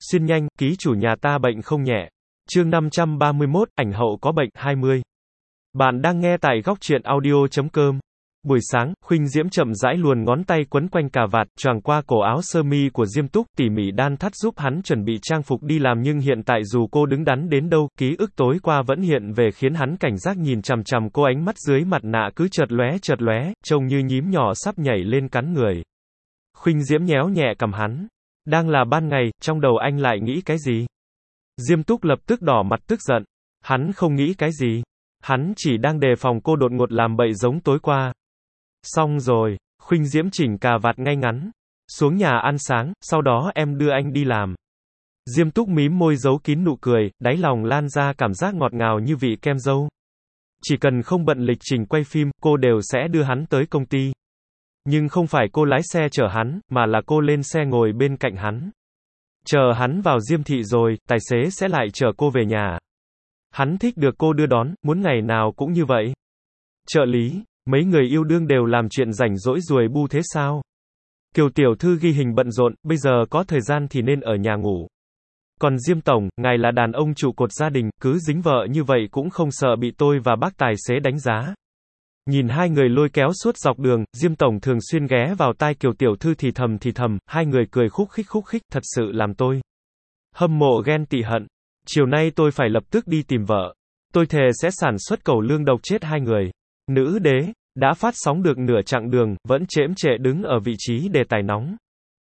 Xuyên nhanh, ký chủ nhà ta bệnh không nhẹ. Chương 531, ảnh hậu có bệnh, 20. Bạn đang nghe tại góc truyện audio.com. Buổi sáng, Khuynh Diễm chậm rãi luồn ngón tay quấn quanh cà vạt, choàng qua cổ áo sơ mi của Diêm Túc, tỉ mỉ đan thắt giúp hắn chuẩn bị trang phục đi làm, nhưng hiện tại dù cô đứng đắn đến đâu, ký ức tối qua vẫn hiện về khiến hắn cảnh giác nhìn chằm chằm cô, ánh mắt dưới mặt nạ cứ chợt lóe, trông như nhím nhỏ sắp nhảy lên cắn người. Khuynh Diễm nhéo nhẹ cằm hắn. Đang là ban ngày, trong đầu anh lại nghĩ cái gì? Diêm Túc lập tức đỏ mặt tức giận. Hắn không nghĩ cái gì. Hắn chỉ đang đề phòng cô đột ngột làm bậy giống tối qua. Xong rồi, Khuynh Diễm chỉnh cà vạt ngay ngắn. Xuống nhà ăn sáng, sau đó em đưa anh đi làm. Diêm Túc mím môi giấu kín nụ cười, đáy lòng lan ra cảm giác ngọt ngào như vị kem dâu. Chỉ cần không bận lịch trình quay phim, cô đều sẽ đưa hắn tới công ty. Nhưng không phải cô lái xe chở hắn, mà là cô lên xe ngồi bên cạnh hắn. Chờ hắn vào Diêm thị rồi, tài xế sẽ lại chở cô về nhà. Hắn thích được cô đưa đón, muốn ngày nào cũng như vậy. Trợ lý, mấy người yêu đương đều làm chuyện rảnh rỗi ruồi bu thế sao? Kiều tiểu thư ghi hình bận rộn, bây giờ có thời gian thì nên ở nhà ngủ. Còn Diêm tổng, ngài là đàn ông trụ cột gia đình, cứ dính vợ như vậy cũng không sợ bị tôi và bác tài xế đánh giá. Nhìn hai người lôi kéo suốt dọc đường, Diêm tổng thường xuyên ghé vào tai Kiều tiểu thư thì thầm, hai người cười khúc khích, thật sự làm tôi hâm mộ ghen tị hận. Chiều nay tôi phải lập tức đi tìm vợ. Tôi thề sẽ sản xuất cẩu lương độc chết hai người. Nữ đế, đã phát sóng được nửa chặng đường, vẫn chễm chệ đứng ở vị trí đề tài nóng.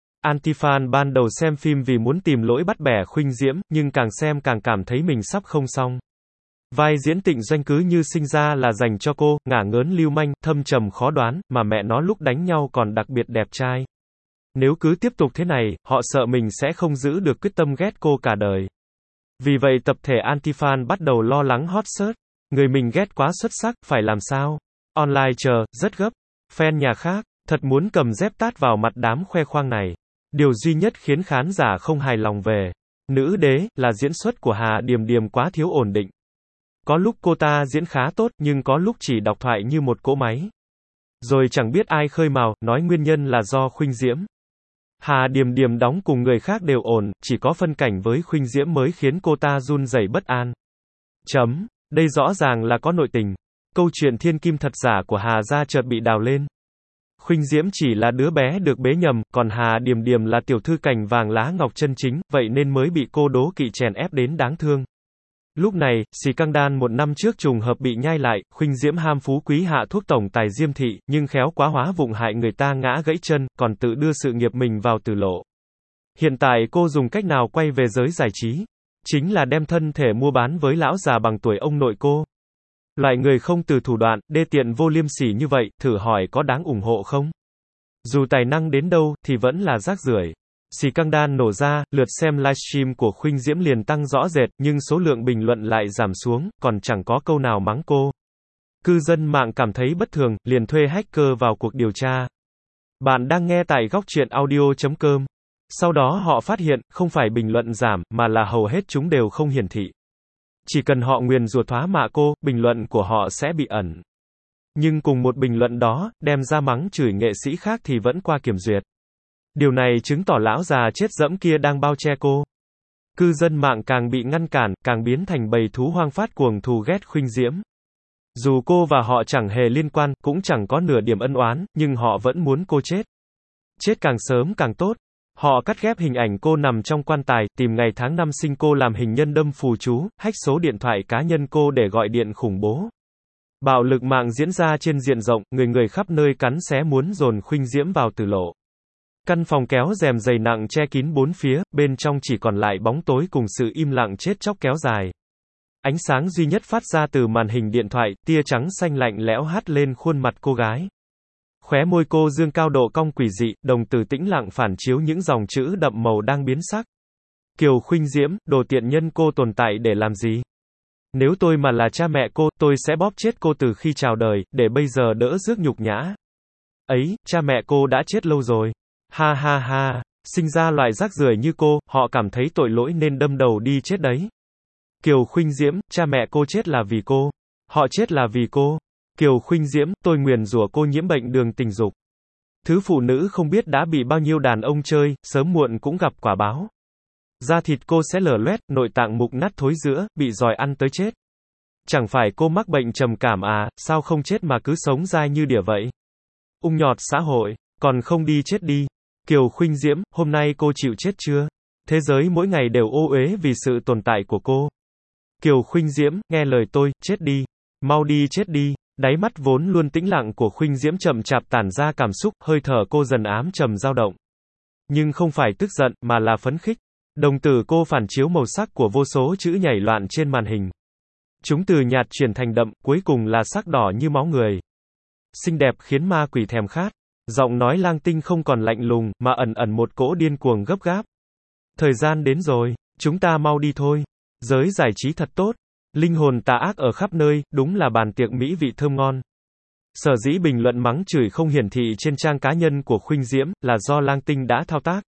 Antifan ban đầu xem phim vì muốn tìm lỗi bắt bẻ Khuynh Diễm, nhưng càng xem càng cảm thấy mình sắp không xong. Vai diễn Tịnh Doanh cứ như sinh ra là dành cho cô, ngả ngớn lưu manh, thâm trầm khó đoán, mà mẹ nó lúc đánh nhau còn đặc biệt đẹp trai. Nếu cứ tiếp tục thế này, họ sợ mình sẽ không giữ được quyết tâm ghét cô cả đời. Vì vậy tập thể Antifan bắt đầu lo lắng hot search. Người mình ghét quá xuất sắc, phải làm sao? Online chờ, rất gấp. Fan nhà khác, thật muốn cầm dép tát vào mặt đám khoe khoang này. Điều duy nhất khiến khán giả không hài lòng về nữ đế, là diễn xuất của Hà Điềm Điềm quá thiếu ổn định. Có lúc cô ta diễn khá tốt, nhưng có lúc chỉ đọc thoại như một cỗ máy. Rồi chẳng biết ai khơi mào, nói nguyên nhân là do Khuynh Diễm. Hà Điềm Điềm đóng cùng người khác đều ổn, chỉ có phân cảnh với Khuynh Diễm mới khiến cô ta run rẩy bất an. Đây rõ ràng là có nội tình. Câu chuyện thiên kim thật giả của Hà gia chợt bị đào lên. Khuynh Diễm chỉ là đứa bé được bế nhầm, còn Hà Điềm Điềm là tiểu thư cành vàng lá ngọc chân chính, vậy nên mới bị cô đố kỵ chèn ép đến đáng thương. Lúc này, scandal một năm trước trùng hợp bị nhai lại, Khuynh Diễm ham phú quý hạ thuốc tổng tài Diêm thị, nhưng khéo quá hóa vụng hại người ta ngã gãy chân, còn tự đưa sự nghiệp mình vào tử lộ. Hiện tại cô dùng cách nào quay về giới giải trí? Chính là đem thân thể mua bán với lão già bằng tuổi ông nội cô. Loại người không từ thủ đoạn, đê tiện vô liêm sỉ như vậy, thử hỏi có đáng ủng hộ không? Dù tài năng đến đâu, thì vẫn là rác rưởi. Scandal nổ ra, lượt xem livestream của Khuynh Diễm liền tăng rõ rệt, nhưng số lượng bình luận lại giảm xuống, còn chẳng có câu nào mắng cô. Cư dân mạng cảm thấy bất thường, liền thuê hacker vào cuộc điều tra. Bạn đang nghe tại góc truyện audio.com. Sau đó họ phát hiện, không phải bình luận giảm, mà là hầu hết chúng đều không hiển thị. Chỉ cần họ nguyền rủa thoá mạ cô, bình luận của họ sẽ bị ẩn. Nhưng cùng một bình luận đó, đem ra mắng chửi nghệ sĩ khác thì vẫn qua kiểm duyệt. Điều này chứng tỏ lão già chết dẫm kia đang bao che cô. Cư dân mạng càng bị ngăn cản, càng biến thành bầy thú hoang phát cuồng thù ghét Khuynh Diễm. Dù cô và họ chẳng hề liên quan, cũng chẳng có nửa điểm ân oán, nhưng họ vẫn muốn cô chết. Chết càng sớm càng tốt. Họ cắt ghép hình ảnh cô nằm trong quan tài, tìm ngày tháng năm sinh cô làm hình nhân đâm phù chú, hack số điện thoại cá nhân cô để gọi điện khủng bố. Bạo lực mạng diễn ra trên diện rộng, người khắp nơi cắn xé muốn dồn Khuynh Diễm vào tử lộ. Căn phòng kéo rèm dày nặng che kín bốn phía, bên trong chỉ còn lại bóng tối cùng sự im lặng chết chóc kéo dài. Ánh sáng duy nhất phát ra từ màn hình điện thoại, tia trắng xanh lạnh lẽo hắt lên khuôn mặt cô gái. Khóe môi cô dương cao độ cong quỷ dị, đồng tử tĩnh lặng phản chiếu những dòng chữ đậm màu đang biến sắc. Kiều Khuynh Diễm, đồ tiện nhân, cô tồn tại để làm gì? Nếu tôi mà là cha mẹ cô, tôi sẽ bóp chết cô từ khi chào đời, để bây giờ đỡ rước nhục nhã. Ấy, cha mẹ cô đã chết lâu rồi. Ha ha ha, sinh ra loại rác rưởi như cô, họ cảm thấy tội lỗi nên đâm đầu đi chết đấy. Kiều Khuynh Diễm, cha mẹ cô chết là vì cô. Họ chết là vì cô. Kiều Khuynh Diễm, tôi nguyền rủa cô nhiễm bệnh đường tình dục. Thứ phụ nữ không biết đã bị bao nhiêu đàn ông chơi, sớm muộn cũng gặp quả báo. Da thịt cô sẽ lở loét, nội tạng mục nát thối rữa, bị giòi ăn tới chết. Chẳng phải cô mắc bệnh trầm cảm à, sao không chết mà cứ sống dai như đỉa vậy? Ung nhọt xã hội, còn không đi chết đi. Kiều Khuynh Diễm, hôm nay cô chịu chết chưa? Thế giới mỗi ngày đều ô uế vì sự tồn tại của cô. Kiều Khuynh Diễm, nghe lời tôi, chết đi. Mau đi chết đi. Đáy mắt vốn luôn tĩnh lặng của Khuynh Diễm chậm chạp tản ra cảm xúc, hơi thở cô dần ám trầm dao động. Nhưng không phải tức giận, mà là phấn khích. Đồng tử cô phản chiếu màu sắc của vô số chữ nhảy loạn trên màn hình. Chúng từ nhạt chuyển thành đậm, cuối cùng là sắc đỏ như máu người. Xinh đẹp khiến ma quỷ thèm khát. Giọng nói Lang Tinh không còn lạnh lùng, mà ẩn ẩn một cỗ điên cuồng gấp gáp. Thời gian đến rồi, chúng ta mau đi thôi. Giới giải trí thật tốt. Linh hồn tà ác ở khắp nơi, đúng là bàn tiệc mỹ vị thơm ngon. Sở dĩ bình luận mắng chửi không hiển thị trên trang cá nhân của Khuynh Diễm, là do Lang Tinh đã thao tác.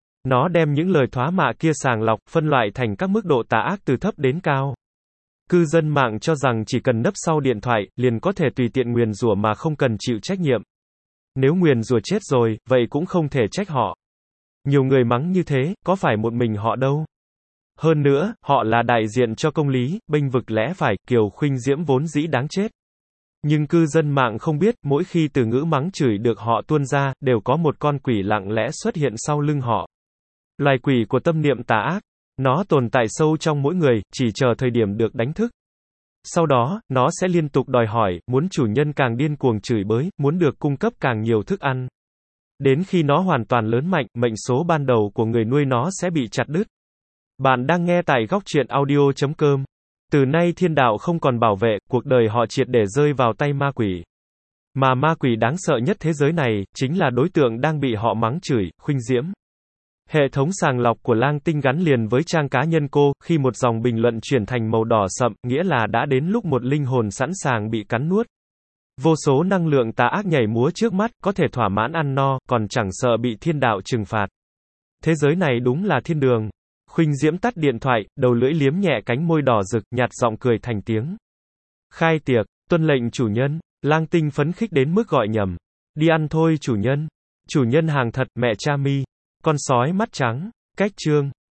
Nó đem những lời thoá mạ kia sàng lọc, phân loại thành các mức độ tà ác từ thấp đến cao. Cư dân mạng cho rằng chỉ cần nấp sau điện thoại, liền có thể tùy tiện nguyền rủa mà không cần chịu trách nhiệm. Nếu nguyền rủa chết rồi, vậy cũng không thể trách họ. Nhiều người mắng như thế, có phải một mình họ đâu. Hơn nữa, họ là đại diện cho công lý, bênh vực lẽ phải, Kiều Khuynh Diễm vốn dĩ đáng chết. Nhưng cư dân mạng không biết, mỗi khi từ ngữ mắng chửi được họ tuôn ra, đều có một con quỷ lặng lẽ xuất hiện sau lưng họ. Loài quỷ của tâm niệm tà ác. Nó tồn tại sâu trong mỗi người, chỉ chờ thời điểm được đánh thức. Sau đó, nó sẽ liên tục đòi hỏi, muốn chủ nhân càng điên cuồng chửi bới, muốn được cung cấp càng nhiều thức ăn. Đến khi nó hoàn toàn lớn mạnh, mệnh số ban đầu của người nuôi nó sẽ bị chặt đứt. Bạn đang nghe tại góc truyện audio.com. Từ nay thiên đạo không còn bảo vệ, cuộc đời họ triệt để rơi vào tay ma quỷ. Mà ma quỷ đáng sợ nhất thế giới này, chính là đối tượng đang bị họ mắng chửi, Khuynh Diễm. Hệ thống sàng lọc của Lang Tinh gắn liền với trang cá nhân cô, khi một dòng bình luận chuyển thành màu đỏ sậm, nghĩa là đã đến lúc một linh hồn sẵn sàng bị cắn nuốt. Vô số năng lượng tà ác nhảy múa trước mắt, có thể thỏa mãn ăn no, còn chẳng sợ bị thiên đạo trừng phạt. Thế giới này đúng là thiên đường. Khuynh Diễm tắt điện thoại, đầu lưỡi liếm nhẹ cánh môi đỏ rực, nhạt giọng cười thành tiếng. Khai tiệc, tuân lệnh chủ nhân. Lang Tinh phấn khích đến mức gọi nhầm. Đi ăn thôi chủ nhân. Chủ nhân hàng thật, mẹ cha mi. Con sói mắt trắng. Cách chương.